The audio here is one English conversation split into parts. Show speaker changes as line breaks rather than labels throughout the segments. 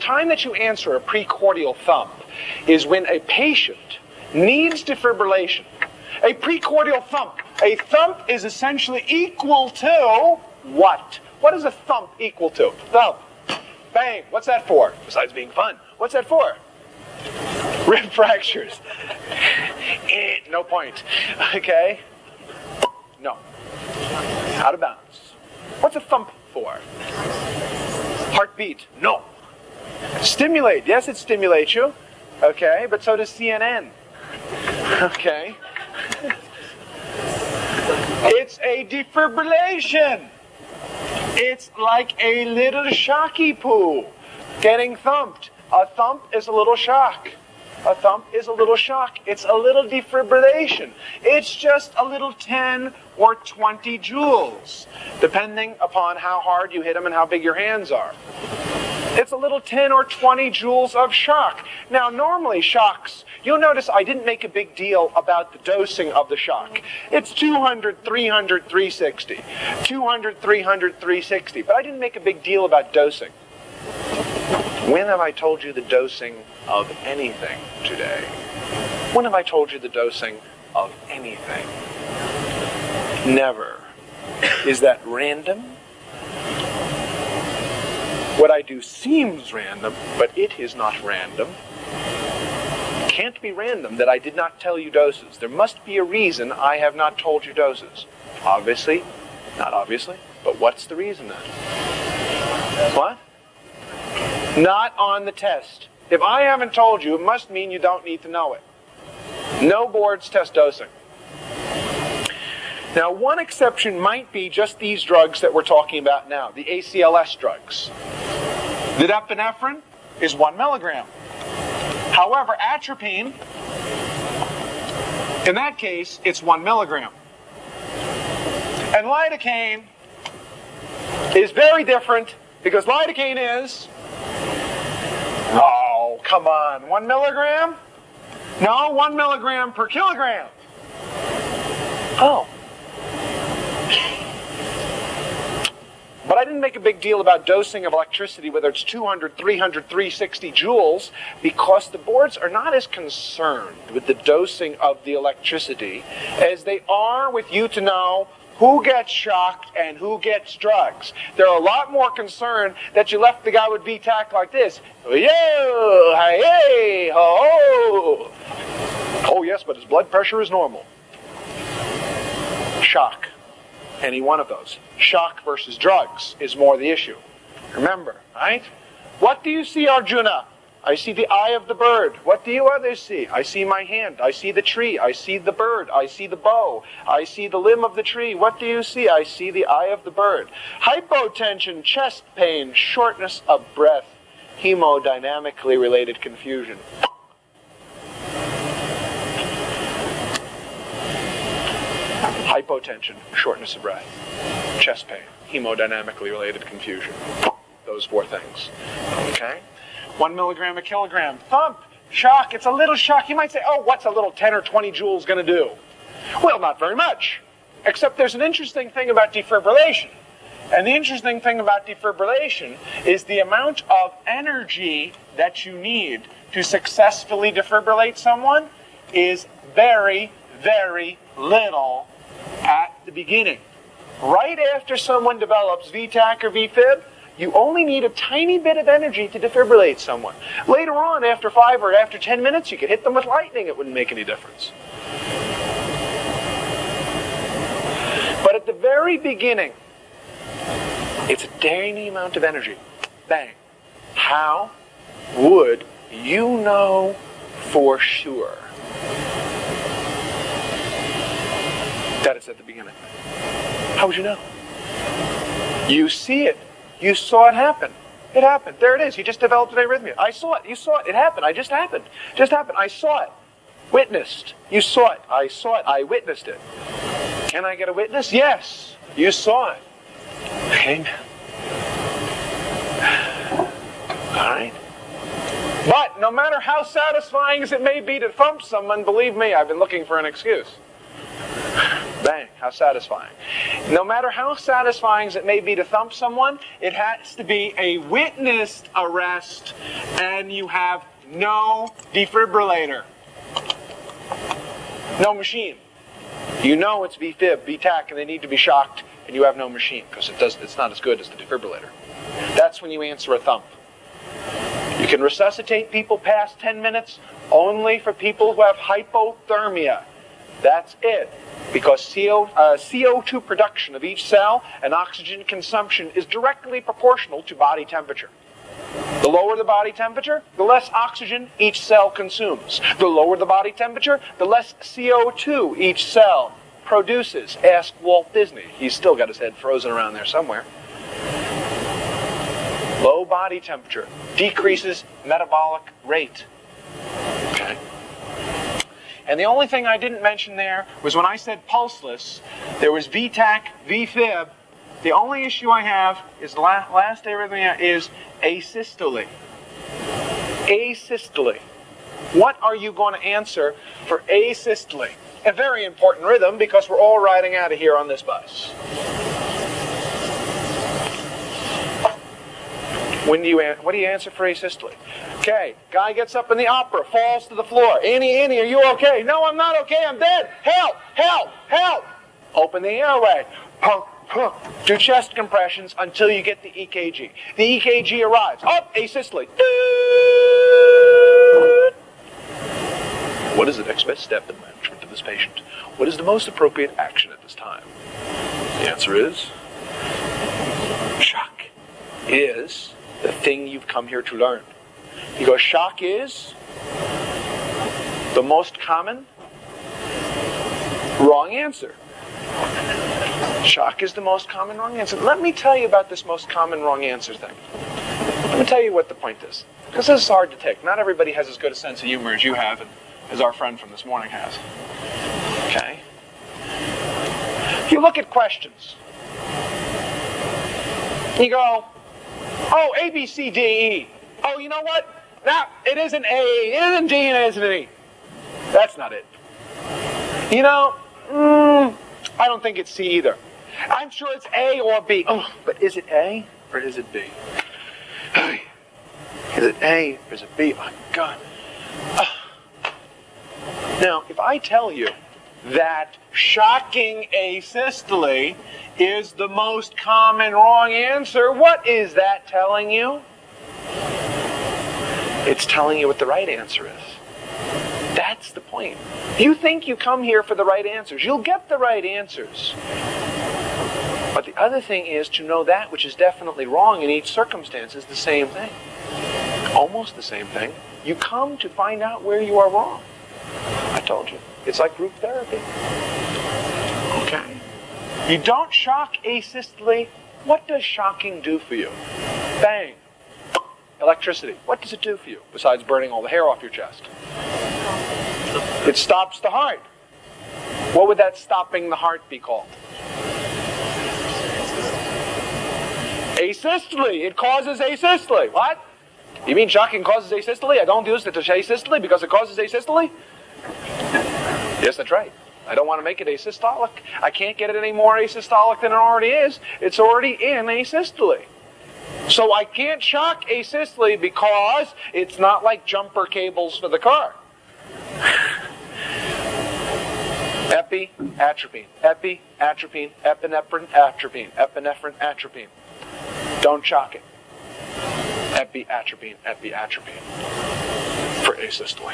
time that you answer a precordial thump is when a patient needs defibrillation. A precordial thump. A thump is essentially equal to what? What is a thump equal to? Thump. Bang. What's that for? Besides being fun. What's that for? Rib fractures. No point. Okay? No. Out of bounds. What's a thump for? Heartbeat. No. Stimulate. Yes, it stimulates you. Okay, but so does CNN. Okay. It's a defibrillation. It's like a little shocky poo getting thumped. A thump is a little shock. A thump is a little shock. It's a little defibrillation. It's just a little 10 or 20 joules, depending upon how hard you hit them and how big your hands are. It's a little 10 or 20 joules of shock. Now, normally shocks, you'll notice I didn't make a big deal about the dosing of the shock. It's 200, 300, 360. 200, 300, 360. But I didn't make a big deal about dosing. When have I told you the dosing of anything today? When have I told you the dosing of anything? Never. Is that random? What I do seems random, but it is not random. It can't be random that I did not tell you doses. There must be a reason I have not told you doses. Obviously, not obviously, but what's the reason then? What? Not on the test. If I haven't told you, it must mean you don't need to know it. No boards test dosing. Now, one exception might be just these drugs that we're talking about now, the ACLS drugs. The epinephrine is 1 milligram. However, atropine, in that case, it's 1 milligram. And lidocaine is very different because lidocaine is... Oh, come on. 1 milligram? No, 1 milligram per kilogram. Oh. But I didn't make a big deal about dosing of electricity, whether it's 200, 300, 360 joules, because the boards are not as concerned with the dosing of the electricity as they are with you to know who gets shocked and who gets drugs. They're a lot more concerned that you left the guy with VTAC like this. Yo, hey, ho. Oh, yes, but his blood pressure is normal. Shock. Any one of those. Shock versus drugs is more the issue. Remember, right? What do you see, Arjuna? I see the eye of the bird. What do you others see? I see my hand. I see the tree. I see the bird. I see the bow. I see the limb of the tree. What do you see? I see the eye of the bird. Hypotension, chest pain, shortness of breath, hemodynamically related confusion. Hypotension, shortness of breath, chest pain, hemodynamically related confusion. Those 4 things. Okay? 1 milligram a kilogram. Thump, shock, it's a little shock. You might say, oh, what's a little 10 or 20 joules going to do? Well, not very much. Except there's an interesting thing about defibrillation. And the interesting thing about defibrillation is the amount of energy that you need to successfully defibrillate someone is very, very little at the beginning. Right after someone develops VTAC or VFib, you only need a tiny bit of energy to defibrillate someone. Later on, after 5 or after 10 minutes, you could hit them with lightning. It wouldn't make any difference. But at the very beginning, it's a tiny amount of energy. Bang. How would you know for sure that it's at the beginning? How would you know? You see it. You saw it happen. It happened. There it is. You just developed an arrhythmia. I saw it. You saw it. It happened. I just happened. Just happened. I saw it. Witnessed. You saw it. I saw it. I witnessed it. Can I get a witness? Yes. You saw it. Amen. All right. But no matter how satisfying as it may be to thump someone, believe me, I've been looking for an excuse. Bang. How satisfying. No matter how satisfying as it may be to thump someone, it has to be a witnessed arrest, and you have no defibrillator. No machine. You know it's VFib, VTAC, and they need to be shocked, and you have no machine, because it's not as good as the defibrillator. That's when you answer a thump. You can resuscitate people past 10 minutes only for people who have hypothermia. That's it. Because CO2 production of each cell and oxygen consumption is directly proportional to body temperature. The lower the body temperature, the less oxygen each cell consumes. The lower the body temperature, the less CO2 each cell produces. Ask Walt Disney. He's still got his head frozen around there somewhere. Low body temperature decreases metabolic rate. Okay. And the only thing I didn't mention there was when I said pulseless, there was VTAC, VFib. The only issue I have is the last arrhythmia is asystole. Asystole. What are you going to answer for asystole? A very important rhythm because we're all riding out of here on this bus. What do you answer for asystole? Okay, guy gets up in the opera, falls to the floor. Annie, are you okay? No, I'm not okay, I'm dead. Help, help, help. Open the airway. Pump, pump. Do chest compressions until you get the EKG. The EKG arrives. Up, asystole. What is the next best step in the management of this patient? What is the most appropriate action at this time? The answer is shock is the thing you've come here to learn. Because shock is the most common wrong answer. Shock is the most common wrong answer. Let me tell you about this most common wrong answer thing. Let me tell you what the point is. Because this is hard to take. Not everybody has as good a sense of humor as you have and as our friend from this morning has. Okay? You look at questions. You go, oh, A, B, C, D, E. Oh, you know what? Now, it isn't A, it isn't D, and it isn't an E. That's not it. You know, I don't think it's C either. I'm sure it's A or B. Oh, but is it A or is it B? Is it A or is it B? Oh, God. Now, if I tell you that shocking asystole is the most common wrong answer, what is that telling you? It's telling you what the right answer is. That's the point. You think you come here for the right answers. You'll get the right answers. But the other thing is to know that which is definitely wrong in each circumstance is the same thing. Almost the same thing. You come to find out where you are wrong. I told you. It's like group therapy. Okay. You don't shock asystole. What does shocking do for you? Bang. Electricity. What does it do for you, besides burning all the hair off your chest? It stops the heart. What would that stopping the heart be called? Asystole. It causes asystole. What? You mean shocking causes asystole? I don't use it to asystole because it causes asystole? Yes, that's right. I don't want to make it asystolic. I can't get it any more asystolic than it already is. It's already in asystole. So I can't shock asystole because it's not like jumper cables for the car. Epi, atropine. Epi, atropine, epinephrine, atropine. Epinephrine, atropine. Don't shock it. Epi, atropine, for asystole.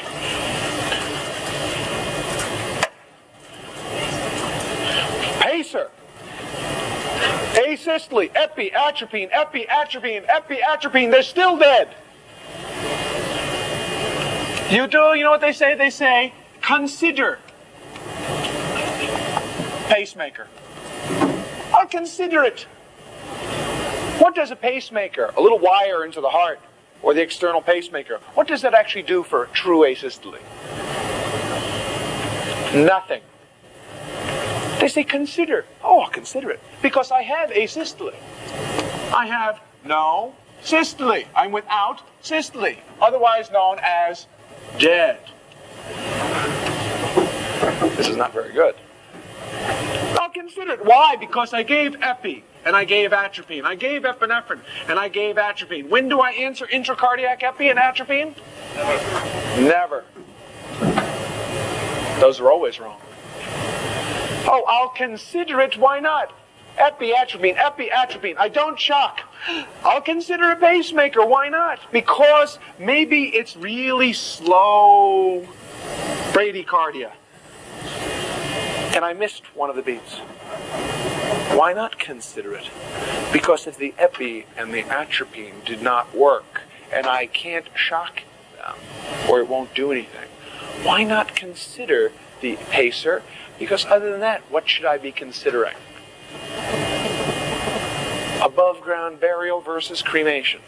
Pacer. Asystole, epi, atropine, they're still dead. You know what they say? They say, consider pacemaker. I'll consider it. What does a pacemaker, a little wire into the heart, or the external pacemaker, what does that actually do for true asystole? Nothing. They say consider. Oh, I'll consider it. Because I have asystole. I have no systole. I'm without systole. Otherwise known as dead. This is not very good. I'll consider it. Why? Because I gave epi, and I gave atropine. I gave epinephrine, and I gave atropine. When do I answer intracardiac epi and atropine? Never. Those are always wrong. Oh, I'll consider it. Why not? Epi, atropine, epi, atropine. I don't shock. I'll consider a pacemaker. Why not? Because maybe it's really slow bradycardia. And I missed one of the beats. Why not consider it? Because if the epi and the atropine did not work, and I can't shock them, or it won't do anything, why not consider the pacer? Because other than that, what should I be considering? Above ground burial versus cremation.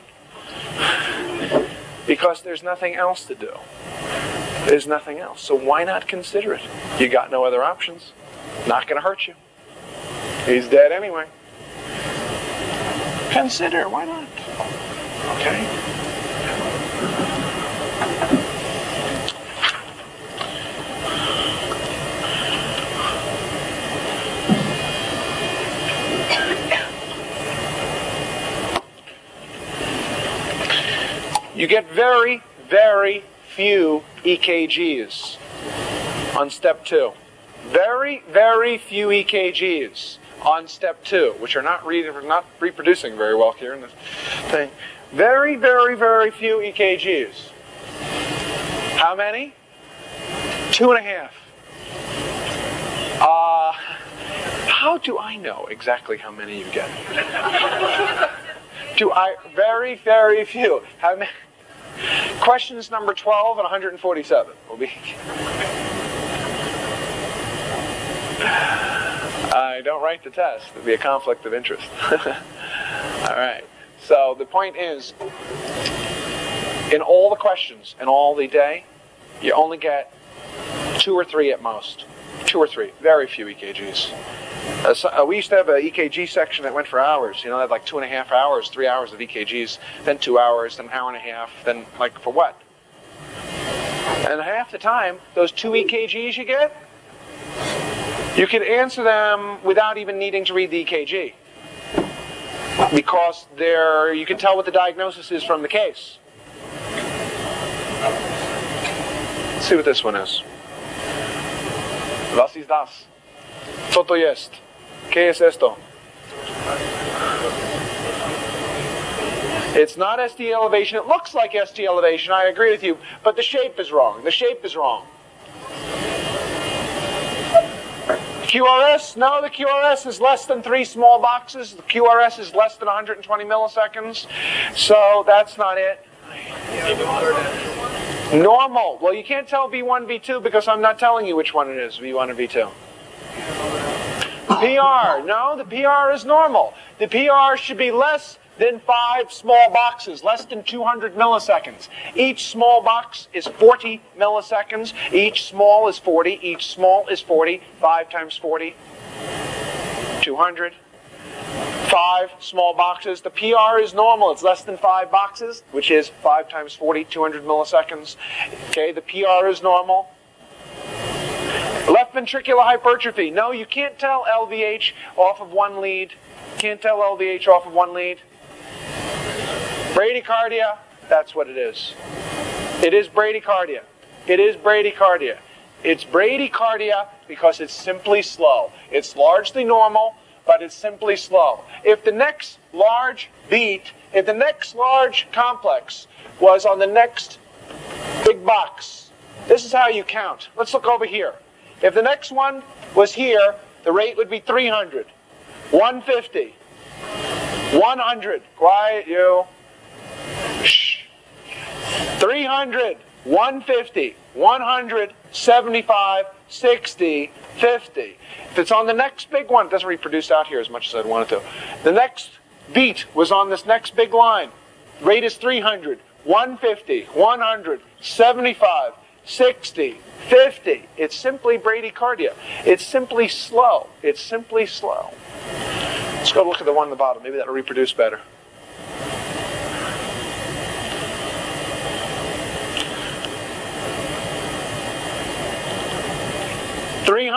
Because there's nothing else to do. There's nothing else. So why not consider it? You got no other options. Not going to hurt you. He's dead anyway. Consider, why not? Okay? You get very, very few EKGs on step 2. Very, very few EKGs on step 2, which are not reproducing very well here in this thing. Very, very, very few EKGs. How many? 2.5. How do I know exactly how many you get? Very, very few. How many? Questions number 12 and 147 will be. I don't write the test. It would be a conflict of interest. All right. So the point is, in all the questions and all the day, you only get 2 or 3 at most. 2 or 3. Very few EKGs. We used to have an EKG section that went for hours. You know, they had like 2.5 hours, 3 hours of EKGs, then 2 hours, then an hour and a half, then like for what? And half the time, those 2 EKGs you get, you can answer them without even needing to read the EKG. Because you can tell what the diagnosis is from the case. Let's see what this one is. Was ist das? Co to jest? ¿Qué es esto? It's not ST elevation. It looks like ST elevation. I agree with you. But the shape is wrong. The shape is wrong. QRS? No, the QRS is less than 3 small boxes. The QRS is less than 120 milliseconds. So that's not it. Normal. Well, you can't tell V1, V2 because I'm not telling you which one it is, V1 and V2. PR. No, the PR is normal. The PR should be less than 5 small boxes, less than 200 milliseconds. Each small box is 40 milliseconds. Each small is 40. Each small is 40. 5 times 40. 200. 5 small boxes. The PR is normal. It's less than 5 boxes, which is 5 times 40, 200 milliseconds. Okay, the PR is normal. Left ventricular hypertrophy. No, you can't tell LVH off of one lead. Can't tell LVH off of one lead. Bradycardia, that's what it is. It is bradycardia. It is bradycardia. It's bradycardia because it's simply slow. It's largely normal, but it's simply slow. If the next large beat, if the next large complex was on the next big box, this is how you count. Let's look over here. If the next one was here, the rate would be 300, 150, 100. Quiet, you. Shh. 300, 150, 100, 75, 60, 50. If it's on the next big one, it doesn't reproduce out here as much as I'd want it to. The next beat was on this next big line. Rate is 300, 150, 100, 75, 60, 50. It's simply bradycardia. It's simply slow. It's simply slow. Let's go look at the one on the bottom. Maybe that'll reproduce better.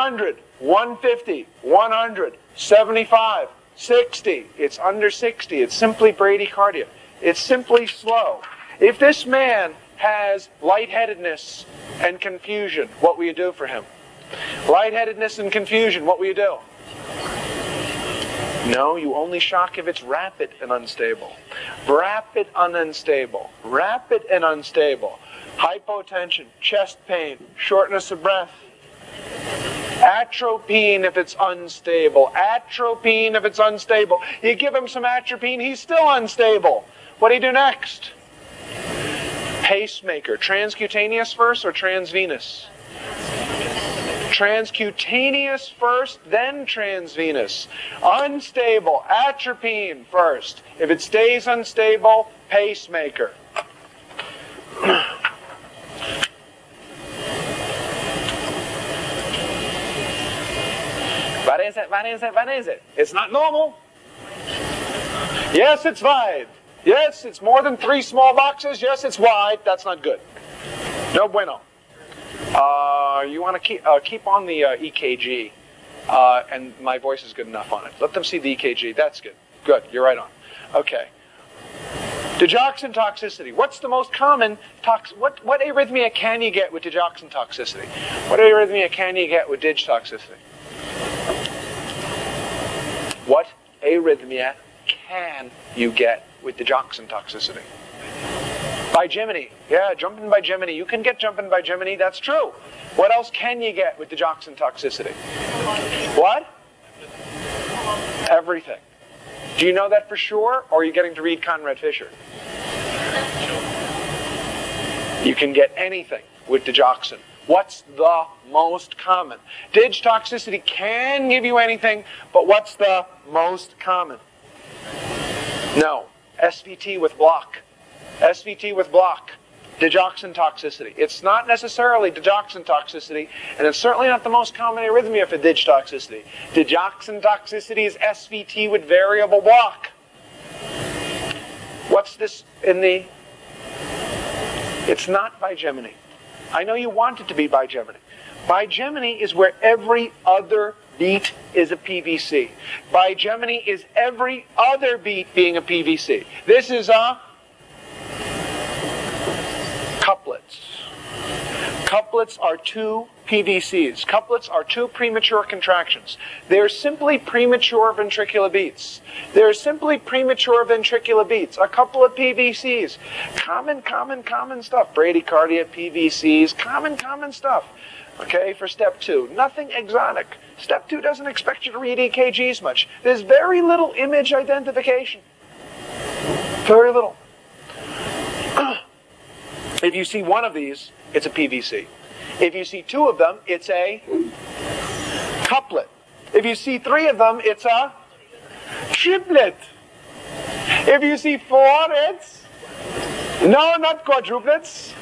100, 150, 100, 75, 60. It's under 60. It's simply bradycardia. It's simply slow. If this man has lightheadedness and confusion, what will you do for him? Lightheadedness and confusion, what will you do? No, you only shock if it's rapid and unstable. Rapid and unstable. Rapid and unstable. Hypotension, chest pain, shortness of breath. Atropine if it's unstable. Atropine if it's unstable. You give him some atropine, he's still unstable. What do you do next? Pacemaker. Transcutaneous first or transvenous? Transcutaneous first, then transvenous. Unstable. Atropine first. If it stays unstable, pacemaker. What is it? What is it? What is it? It's not normal. Yes, it's wide. Yes, it's more than 3 small boxes. Yes, it's wide. That's not good. No bueno. You want to keep on the EKG, and my voice is good enough on it. Let them see the EKG. That's good. Good. You're right on. Okay. Digoxin toxicity. What's the most common what arrhythmia can you get with digoxin toxicity? What arrhythmia can you get with dig toxicity? What arrhythmia can you get with digoxin toxicity? Bigeminy. Yeah, jumping bigeminy. You can get jumping bigeminy. That's true. What else can you get with digoxin toxicity? What? Everything. Do you know that for sure, or are you getting to read Conrad Fisher? You can get anything with digoxin. What's the most common? Dig toxicity can give you anything, but what's the most common? No. SVT with block. SVT with block. Digoxin toxicity. It's not necessarily digoxin toxicity, and it's certainly not the most common arrhythmia for dig toxicity. Digoxin toxicity is SVT with variable block. What's this in the... It's not bigeminy. I know you want it to be bigeminy. Bigeminy is where every other beat is a PVC. Bigeminy is every other beat being a PVC. This is a couplets. Couplets are 2 PVCs. Couplets are 2 premature contractions. They're simply premature ventricular beats. They're simply premature ventricular beats. A couple of PVCs. Common stuff. Bradycardia, PVCs, common stuff. Okay, for step 2. Nothing exotic. Step 2 doesn't expect you to read EKGs much. There's very little image identification. Very little. If you see one of these, it's a PVC. If you see 2 of them, it's a couplet. If you see 3 of them, it's a triplet. If you see 4, it's... No, not quadruplets.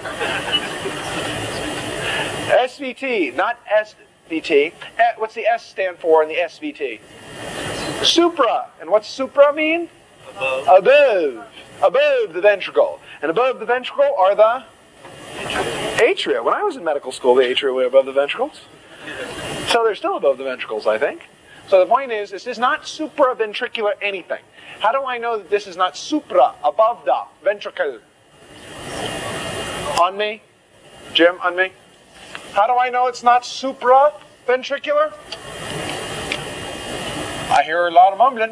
SVT, not SVT. What's the S stand for in the SVT? Supra. And what's supra mean? Above. Above the ventricle. And above the ventricle are the atria. When I was in medical school, the atria were above the ventricles. So they're still above the ventricles, I think. So the point is, this is not supraventricular anything. How do I know that this is not supra, above the ventricle? On me? Jim, on me? How do I know it's not supraventricular? I hear a lot of mumbling.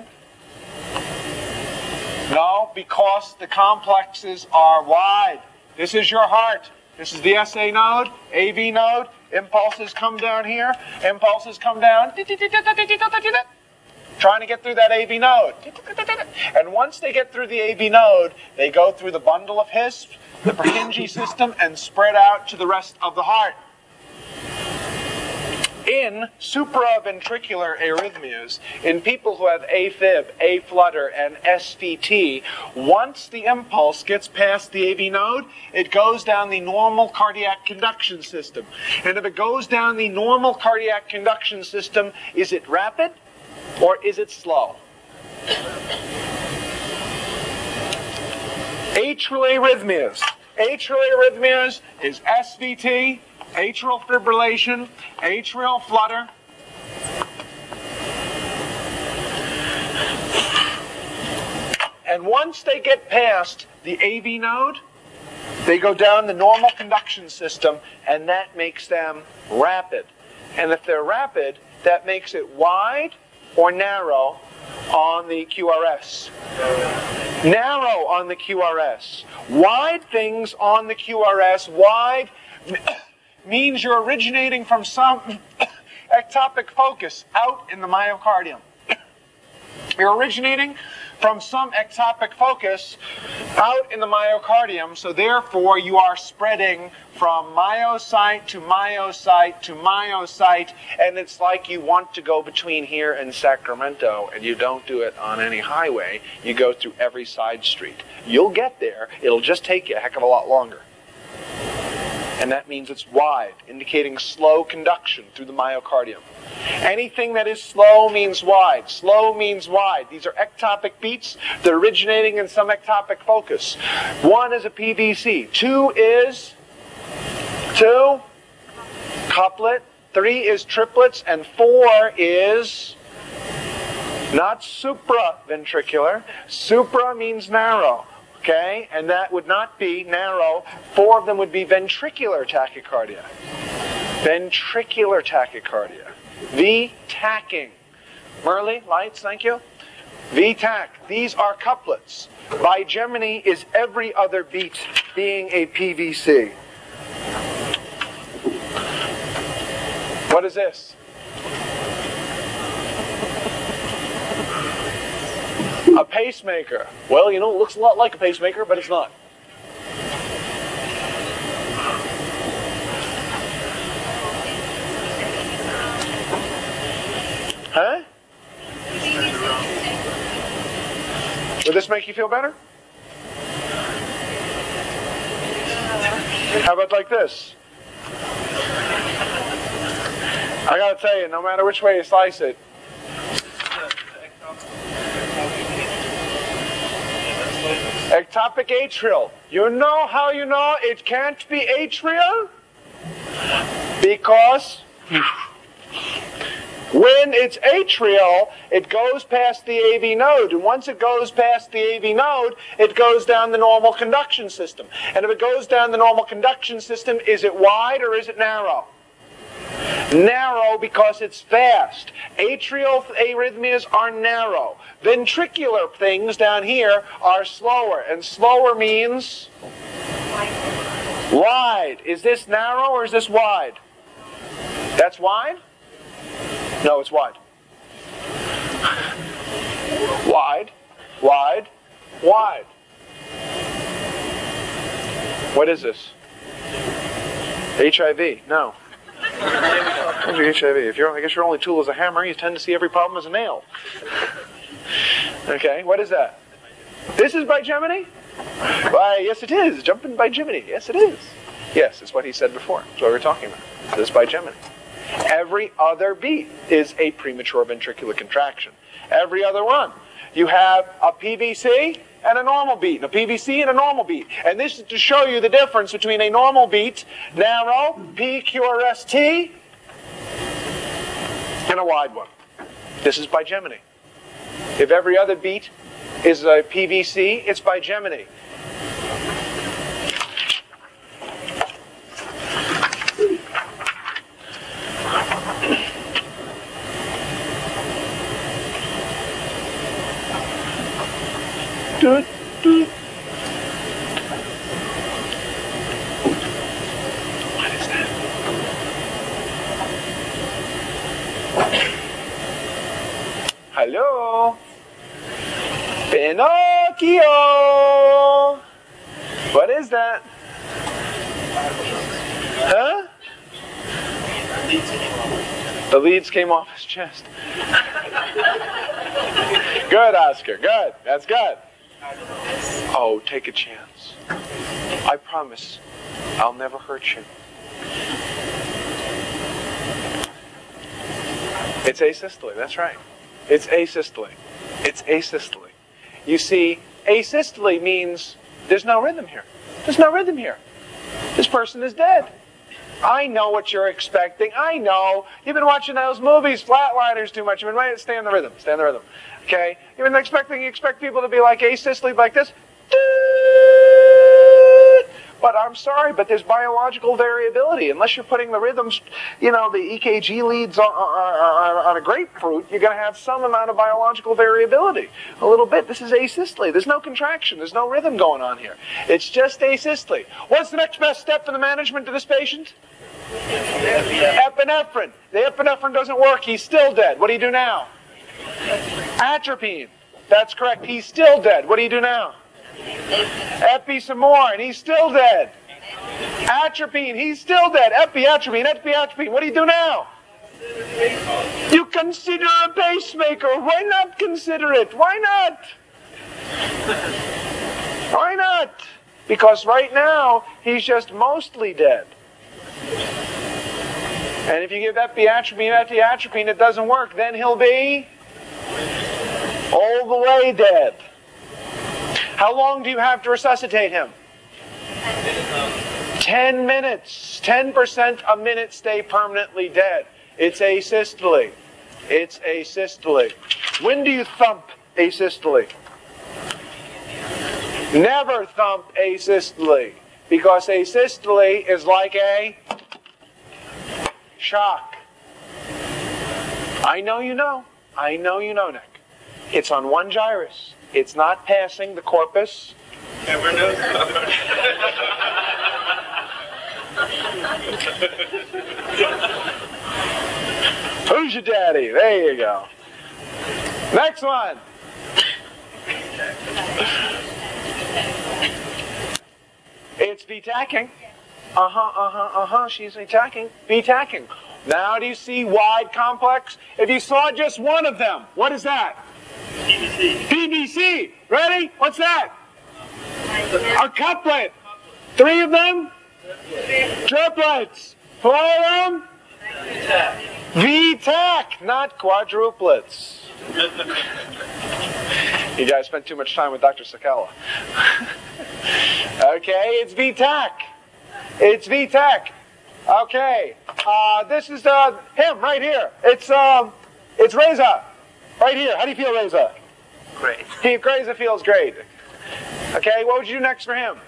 No, because the complexes are wide. This is your heart. This is the SA node, AV node. Impulses come down here. Impulses come down. Trying to get through that AV node. And once they get through the AV node, they go through the bundle of His, the Purkinje system, and spread out to the rest of the heart. In supraventricular arrhythmias, in people who have AFib, A-flutter, and SVT, once the impulse gets past the AV node, it goes down the normal cardiac conduction system. And if it goes down the normal cardiac conduction system, is it rapid or is it slow? Atrial arrhythmias. Atrial arrhythmias is SVT, atrial fibrillation, atrial flutter, And once they get past the AV node, they go down the normal conduction system, and that makes them rapid. And if they're rapid, that makes it wide or narrow on the QRS. Narrow on the QRS. Wide things on the QRS. Wide means you're originating from some ectopic focus out in the myocardium. You're originating from some ectopic focus out in the myocardium, so therefore you are spreading from myocyte to myocyte to myocyte, and it's like you want to go between here and Sacramento, and you don't do it on any highway. You go through every side street. You'll get there. It'll just take you a heck of a lot longer. And that means it's wide, indicating slow conduction through the myocardium. Anything that is slow means wide. Slow means wide. These are ectopic beats. They're originating in some ectopic focus. 1 is a PVC. 2 is couplet. 3 is triplets. And 4 is not supraventricular. Supra means narrow. Okay? And that would not be narrow. 4 of them would be ventricular tachycardia. Ventricular tachycardia. V-tacking. Merle, lights, thank you. V-tack. These are couplets. Bigeminy is every other beat being a PVC. What is this? A pacemaker. Well, you know, it looks a lot like a pacemaker, but it's not. Huh? Would this make you feel better? How about like this? I gotta tell you, no matter which way you slice it, ectopic atrial. You know how you know it can't be atrial? Because when it's atrial, it goes past the AV node. And once it goes past the AV node, it goes down the normal conduction system. And if it goes down the normal conduction system, is it wide or is it narrow? Narrow because it's fast. Atrial arrhythmias are narrow. Ventricular things down here are slower. And slower means wide. Is this narrow or is this wide? That's wide? No, it's wide. Wide, wide, wide. What is this? HIV? No. What's your HIV? I guess your only tool is a hammer. You tend to see every problem as a nail. Okay, what is that? This is bigeminy? Why, yes it is. Jumping bigeminy. Yes it is. Yes, it's what he said before. That's what we're talking about. This is bigeminy. Every other beat is a premature ventricular contraction. Every other one. You have a PVC and a normal beat, and a PVC and a normal beat. And this is to show you the difference between a normal beat, narrow, PQRST, and a wide one. This is bigeminy. If every other beat is a PVC, it's bigeminy. What is that? Hello? Pinocchio! What is that? Huh? The leads came off his chest. Good, Oscar. Good. That's good. Oh, take a chance. I promise I'll never hurt you. It's asystole, that's right. It's asystole. It's asystole. You see, asystole means there's no rhythm here. There's no rhythm here. This person is dead. I know what you're expecting. I know. You've been watching those movies, Flatliners, too much. You've been waiting. Stay in the rhythm. Stay in the rhythm. Okay? You've been expect people to be like asystole, like this. But I'm sorry, but there's biological variability. Unless you're putting the rhythms, the EKG leads on a grapefruit, you're going to have some amount of biological variability. A little bit. This is asystole. There's no contraction. There's no rhythm going on here. It's just asystole. What's the next best step for the management of this patient? Epinephrine. The epinephrine doesn't work. He's still dead. What do you do now? Atropine. That's correct. He's still dead. What do you do now? Epi some more, and he's still dead. Atropine, he's still dead. Atropine. What do you do now? You consider a pacemaker. Why not consider it? Why not? Why not? Because right now, he's just mostly dead. And if you give etiatropine, it doesn't work. Then he'll be all the way dead. How long do you have to resuscitate him? 10 minutes. 10% a minute stay permanently dead. It's asystole. It's asystole. When do you thump asystole? Never thump asystole. Because asystole is like a shock. I know you know. I know you know, Nick. It's on one gyrus. It's not passing the corpus.
Never knows.
Who's your daddy? There you go. Next one. It's V-tacking. She's V-tacking. V-tacking. Now do you see wide complex? If you saw just one of them, what is that? PVC. Ready? What's that? A couplet. 3 of them? Triplets. 4 of them? V-tac, not quadruplets. You guys spent too much time with Dr. Sakala. Okay, it's V-tac. It's V-tac. Okay, this is him right here. It's Reza. Right here. How do you feel, Reza?
Great.
Reza feels great. Okay, what would you do next for him?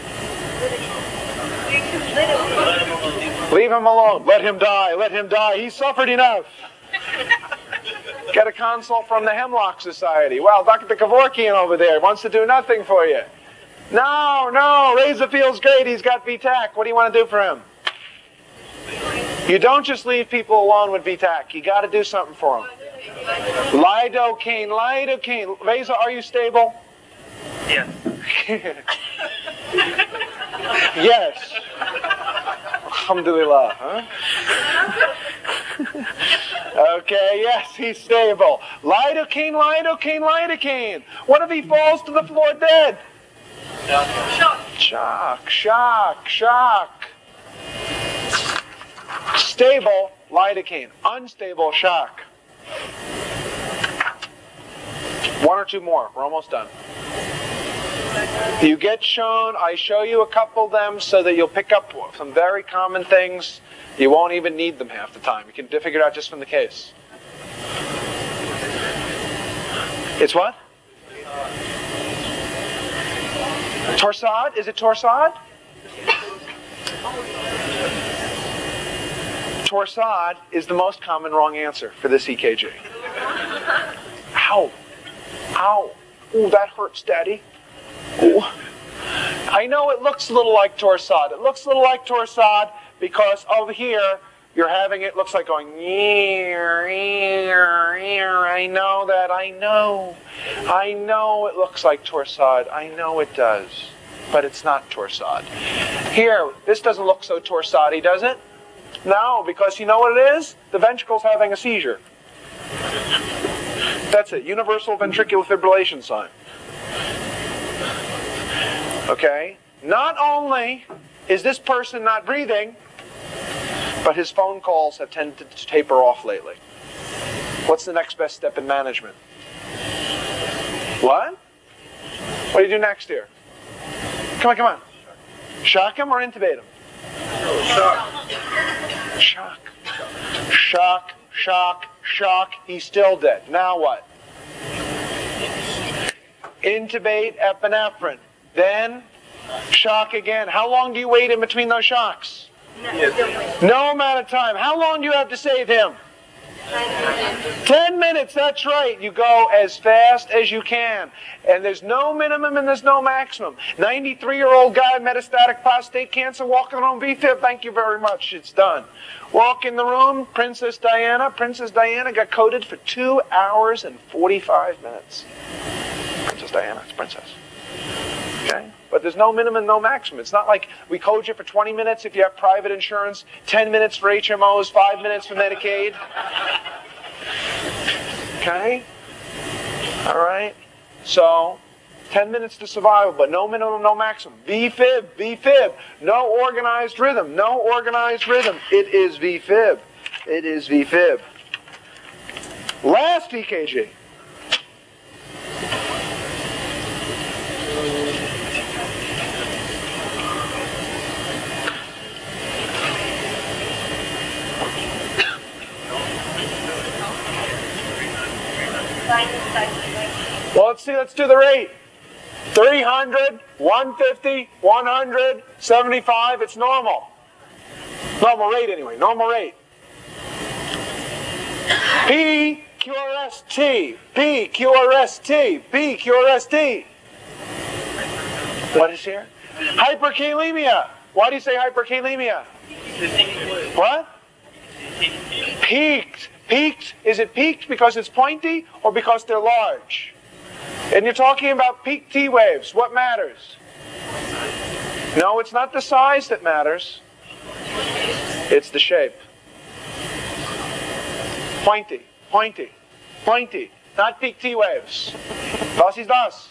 Leave him alone. Let him die. Let him die. He suffered enough. Get a consult from the Hemlock Society. Well, Dr. Kevorkian over there wants to do nothing for you. No. Reza feels great. He's got V-tac. What do you want to do for him? You don't just leave people alone with V-tac. You got to do something for them. Lidocaine. Reza, are you stable?
Yes.
Yes. Alhamdulillah, huh? Okay, yes, he's stable. Lidocaine. What if he falls to the floor dead? Shock. Stable, lidocaine. Unstable, shock. 1 or 2 more. We're almost done. You get shown, I show you a couple of them so that you'll pick up some very common things. You won't even need them half the time. You can figure it out just from the case. It's what? Torsade? Is it Torsade? Torsade is the most common wrong answer for this EKG. Ow. Ooh, that hurts, Daddy. Ooh. I know it looks a little like Torsade. It looks a little like Torsade because over here, you're having it looks like going, I know that, I know it looks like Torsade. I know it does, but it's not Torsade. Here, this doesn't look so Torsade, does it? No, because you know what it is? The ventricle's having a seizure. That's it, universal ventricular fibrillation sign. Okay? Not only is this person not breathing, but his phone calls have tended to taper off lately. What's the next best step in management? What? What do you do next here? Come on. Shock him or intubate him? Shock. Shock, shock, shock. He's still dead. Now what? Intubate epinephrine. Then shock again. How long do you wait in between those shocks? No amount of time. How long do you have to save him? 10 minutes, that's right. You go as fast as you can. And there's no minimum and there's no maximum. 93-year-old guy, metastatic prostate cancer, walking on VFib. Thank you very much. It's done. Walk in the room, Princess Diana. Princess Diana got coded for 2 hours and 45 minutes. Princess Diana, it's princess. Okay? But there's no minimum, no maximum. It's not like we code you for 20 minutes if you have private insurance, 10 minutes for HMOs, 5 minutes for Medicaid. Okay? All right? So, 10 minutes to survival, but no minimum, no maximum. VFib, VFib. No organized rhythm, no organized rhythm. It is VFib. It is VFib. Last EKG. Well, let's do the rate. 300, 150, 100, 75, it's normal. Normal rate anyway, normal rate. P, QRST, P, QRST, P, QRST. What is here? Hyperkalemia. Why do you say hyperkalemia? What? Peaked. Peaked. Is it peaked because it's pointy or because they're large? And you're talking about peak T waves. What matters? No, it's not the size that matters. It's the shape. Pointy, pointy, pointy. Not peak T waves. Was ist das?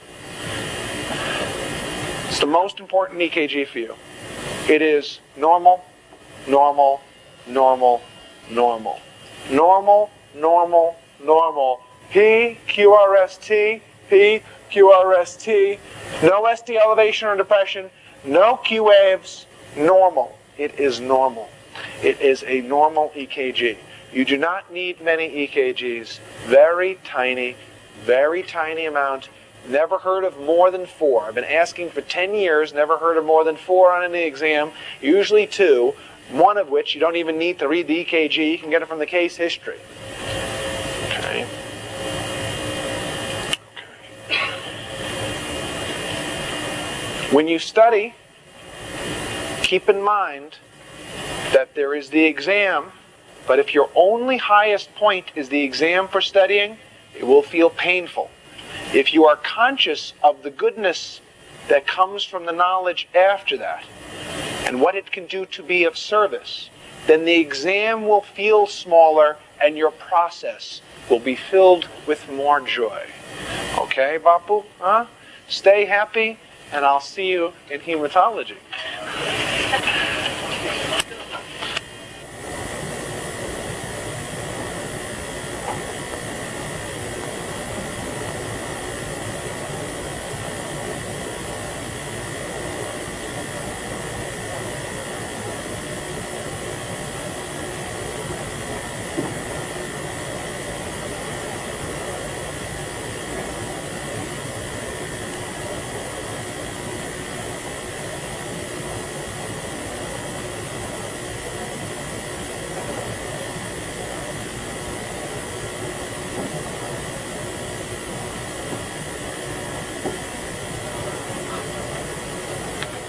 It's the most important EKG for you. It is normal, normal, normal, normal. Normal, normal, normal. P, QRST, P, QRST. No ST elevation or depression. No Q waves. Normal. It is normal. It is a normal EKG. You do not need many EKGs. Very tiny amount. Never heard of more than 4. I've been asking for 10 years, never heard of more than 4 on any exam. Usually 2. One of which you don't even need to read the EKG. You can get it from the case history. Okay. When you study, keep in mind that there is the exam, but if your only highest point is the exam for studying, it will feel painful. If you are conscious of the goodness that comes from the knowledge after that, and what it can do to be of service, then the exam will feel smaller and your process will be filled with more joy. Okay, Bapu? Huh? Stay happy, and I'll see you in hematology.